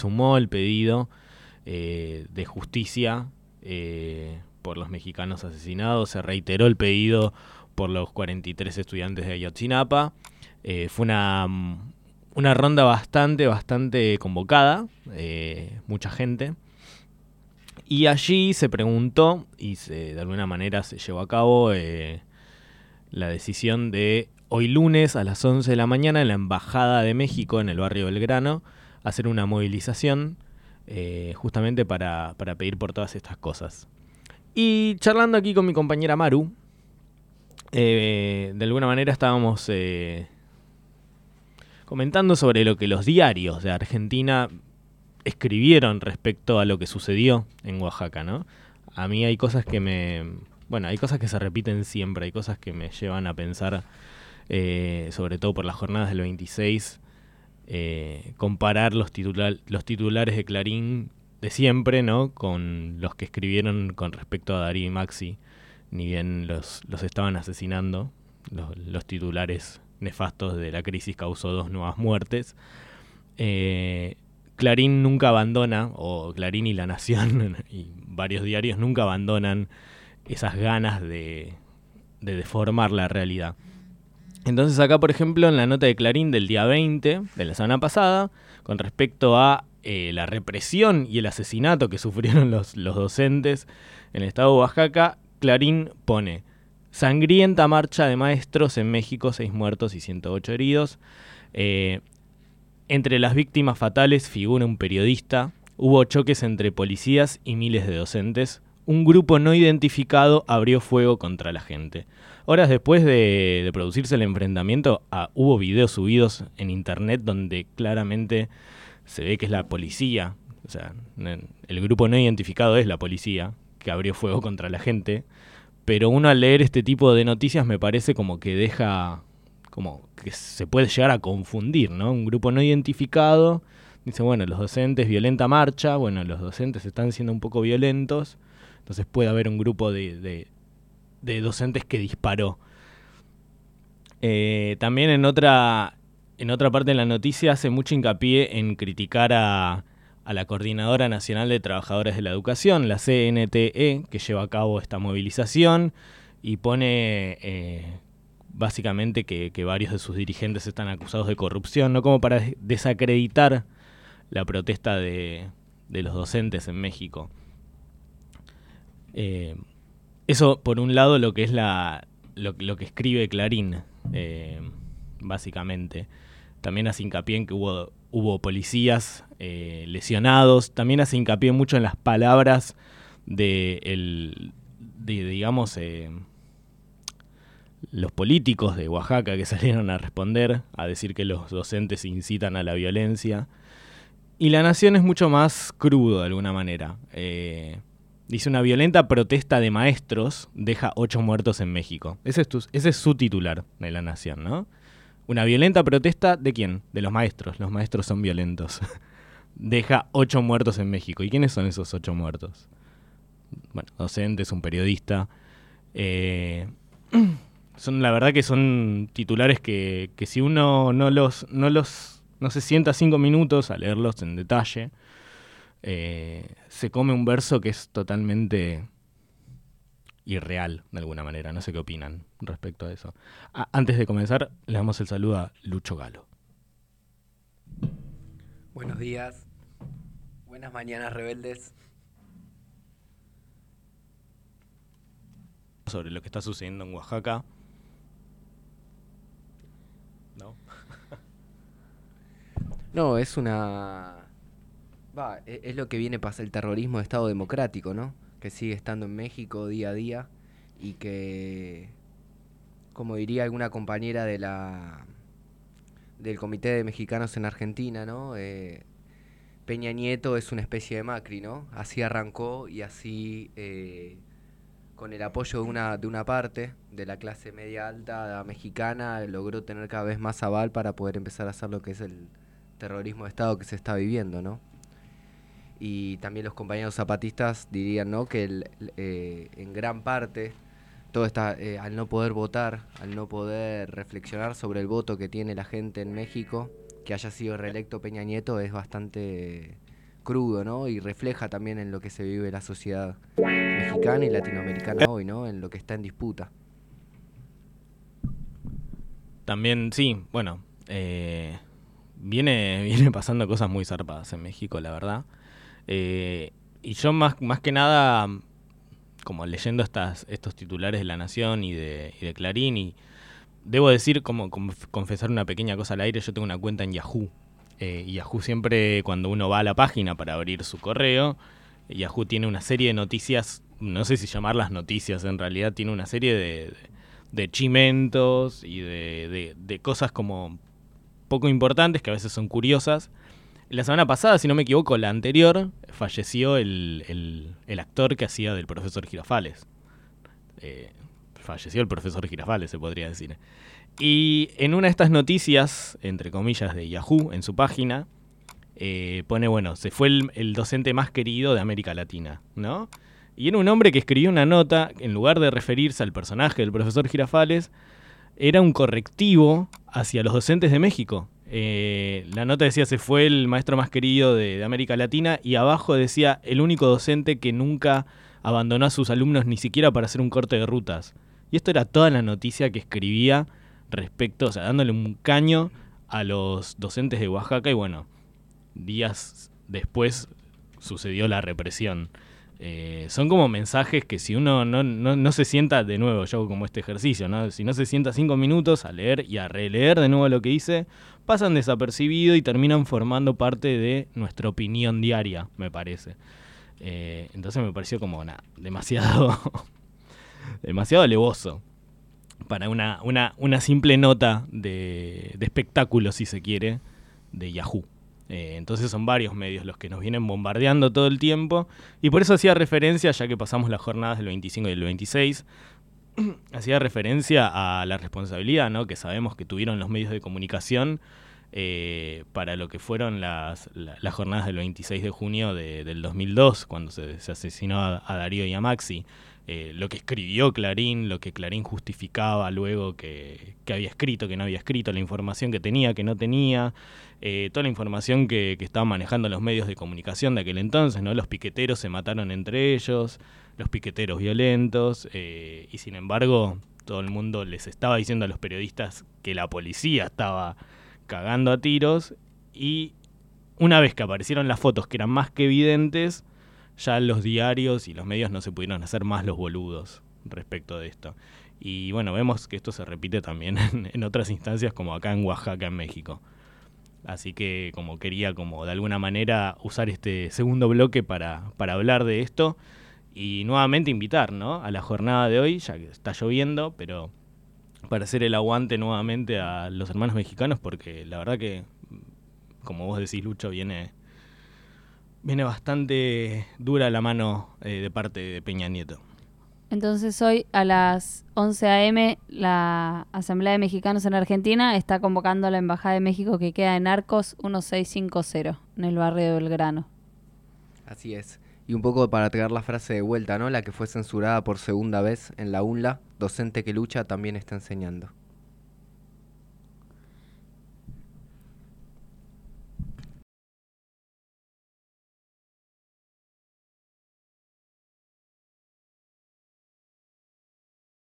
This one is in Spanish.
sumó el pedido de justicia por los mexicanos asesinados, se reiteró el pedido por los 43 estudiantes de Ayotzinapa. Fue una ronda bastante convocada, mucha gente. Y allí se preguntó y de alguna manera se llevó a cabo la decisión de hoy lunes a las 11 de la mañana en la Embajada de México en el barrio Belgrano hacer una movilización justamente para pedir por todas estas cosas. Y charlando aquí con mi compañera Maru, de alguna manera estábamos comentando sobre lo que los diarios de Argentina escribieron respecto a lo que sucedió en Oaxaca, ¿no? A mí hay cosas que hay cosas que se repiten siempre, hay cosas que me llevan a pensar, sobre todo por las jornadas del 26, comparar los titulares de Clarín de siempre, ¿no? Con los que escribieron con respecto a Darío y Maxi, ni bien los estaban asesinando. Los titulares nefastos de la crisis causó 2 nuevas muertes. Clarín nunca abandona, o Clarín y La Nación y varios diarios nunca abandonan esas ganas de deformar la realidad. Entonces acá, por ejemplo, en la nota de Clarín del día 20 de la semana pasada, con respecto a la represión y el asesinato que sufrieron los docentes en el estado de Oaxaca, Clarín pone: sangrienta marcha de maestros en México, 6 muertos y 108 heridos. Entre las víctimas fatales figura un periodista. Hubo choques entre policías y miles de docentes. Un grupo no identificado abrió fuego contra la gente. Horas después de producirse el enfrentamiento, hubo videos subidos en internet donde claramente se ve que es la policía, o sea, el grupo no identificado es la policía que abrió fuego contra la gente, pero uno al leer este tipo de noticias me parece como que deja, como que se puede llegar a confundir, ¿no? Un grupo no identificado dice, bueno, los docentes, violenta marcha, bueno, los docentes están siendo un poco violentos, entonces puede haber un grupo de docentes que disparó. También en otra parte de la noticia hace mucho hincapié en criticar a la Coordinadora Nacional de Trabajadores de la Educación, la CNTE, que lleva a cabo esta movilización y pone básicamente que varios de sus dirigentes están acusados de corrupción, ¿no? Como para desacreditar la protesta de los docentes en México. Eso, por un lado, lo que es lo que escribe Clarín, básicamente. También hace hincapié en que hubo policías lesionados. También hace hincapié mucho en las palabras digamos, los políticos de Oaxaca que salieron a responder, a decir que los docentes incitan a la violencia. Y La Nación es mucho más crudo, de alguna manera. Dice: una violenta protesta de maestros deja 8 muertos en México. Ese es su titular de La Nación, ¿no? Una violenta protesta ¿de quién? De los maestros. Los maestros son violentos. Deja 8 muertos en México. ¿Y quiénes son esos 8 muertos? Bueno, docentes, un periodista. La verdad que son titulares que si uno no se sienta 5 minutos a leerlos en detalle, se come un verso que es totalmente irreal, de alguna manera. No sé qué opinan respecto a eso. Antes de comenzar, le damos el saludo a Lucho Galo. Buenos días, buenas mañanas, rebeldes. Sobre lo que está sucediendo en Oaxaca. ¿No? No, es es lo que viene para el terrorismo de Estado democrático, ¿no? Que sigue estando en México día a día y que, como diría alguna compañera del Comité de Mexicanos en Argentina, ¿no? Peña Nieto es una especie de Macri, ¿no? Así arrancó y así, con el apoyo de una parte de la clase media alta mexicana, logró tener cada vez más aval para poder empezar a hacer lo que es el terrorismo de Estado que se está viviendo, ¿no? Y también los compañeros zapatistas dirían, ¿no?, que en gran parte todo está, al no poder votar, al no poder reflexionar sobre el voto que tiene la gente en México, que haya sido reelecto Peña Nieto es bastante crudo, ¿no? Y refleja también en lo que se vive la sociedad mexicana y latinoamericana hoy, ¿no? En lo que está en disputa. También, sí, bueno, viene pasando cosas muy zarpadas en México, la verdad. Y yo más que nada, como leyendo estos titulares de La Nación y de Clarín, y debo decir, confesar una pequeña cosa al aire, yo tengo una cuenta en Yahoo. Y Yahoo siempre, cuando uno va a la página para abrir su correo, Yahoo tiene una serie de noticias, no sé si llamarlas noticias, en realidad tiene una serie de chimentos y de cosas como poco importantes, que a veces son curiosas. La semana pasada, si no me equivoco, la anterior, falleció el actor que hacía del profesor Girafales. Falleció el profesor Girafales, se podría decir. Y en una de estas noticias, entre comillas, de Yahoo, en su página, pone, bueno, se fue el docente más querido de América Latina, ¿no? Y era un hombre que escribió una nota, en lugar de referirse al personaje del profesor Girafales, era un correctivo hacia los docentes de México. La nota decía, se fue el maestro más querido de América Latina, y abajo decía, el único docente que nunca abandonó a sus alumnos ni siquiera para hacer un corte de rutas. Y esto era toda la noticia que escribía respecto, o sea, dándole un caño a los docentes de Oaxaca, y bueno, días después sucedió la represión. Son como mensajes que si uno no se sienta, de nuevo, yo hago como este ejercicio, ¿no? Si no se sienta 5 minutos a leer y a releer de nuevo lo que dice, pasan desapercibido y terminan formando parte de nuestra opinión diaria, me parece. Entonces me pareció como demasiado demasiado alevoso para una simple nota de espectáculo, si se quiere, de Yahoo. Entonces son varios medios los que nos vienen bombardeando todo el tiempo, y por eso hacía referencia, ya que pasamos las jornadas del 25 y del 26, hacía referencia a la responsabilidad, ¿no?, que sabemos que tuvieron los medios de comunicación para lo que fueron las jornadas del 26 de junio del 2002, cuando se asesinó a Darío y a Maxi. Lo que escribió Clarín, lo que Clarín justificaba luego que había escrito, que no había escrito, la información que tenía, que no tenía, toda la información que estaban manejando los medios de comunicación de aquel entonces, ¿no? Los piqueteros se mataron entre ellos, los piqueteros violentos, y sin embargo todo el mundo les estaba diciendo a los periodistas que la policía estaba cagando a tiros, y una vez que aparecieron las fotos que eran más que evidentes, ya los diarios y los medios no se pudieron hacer más los boludos respecto de esto. Y bueno, vemos que esto se repite también en otras instancias, como acá en Oaxaca, en México. Así que como quería como de alguna manera usar este segundo bloque para hablar de esto y nuevamente invitar, ¿no?, a la jornada de hoy, ya que está lloviendo, pero para hacer el aguante nuevamente a los hermanos mexicanos, porque la verdad que, como vos decís, Lucho, viene bastante dura la mano de parte de Peña Nieto. Entonces hoy a las 11 a.m. la Asamblea de Mexicanos en Argentina está convocando a la Embajada de México, que queda en Arcos 1650, en el barrio de Belgrano. Así es. Y un poco para traer la frase de vuelta, ¿no? La que fue censurada por segunda vez en la UNLA, docente que lucha también está enseñando.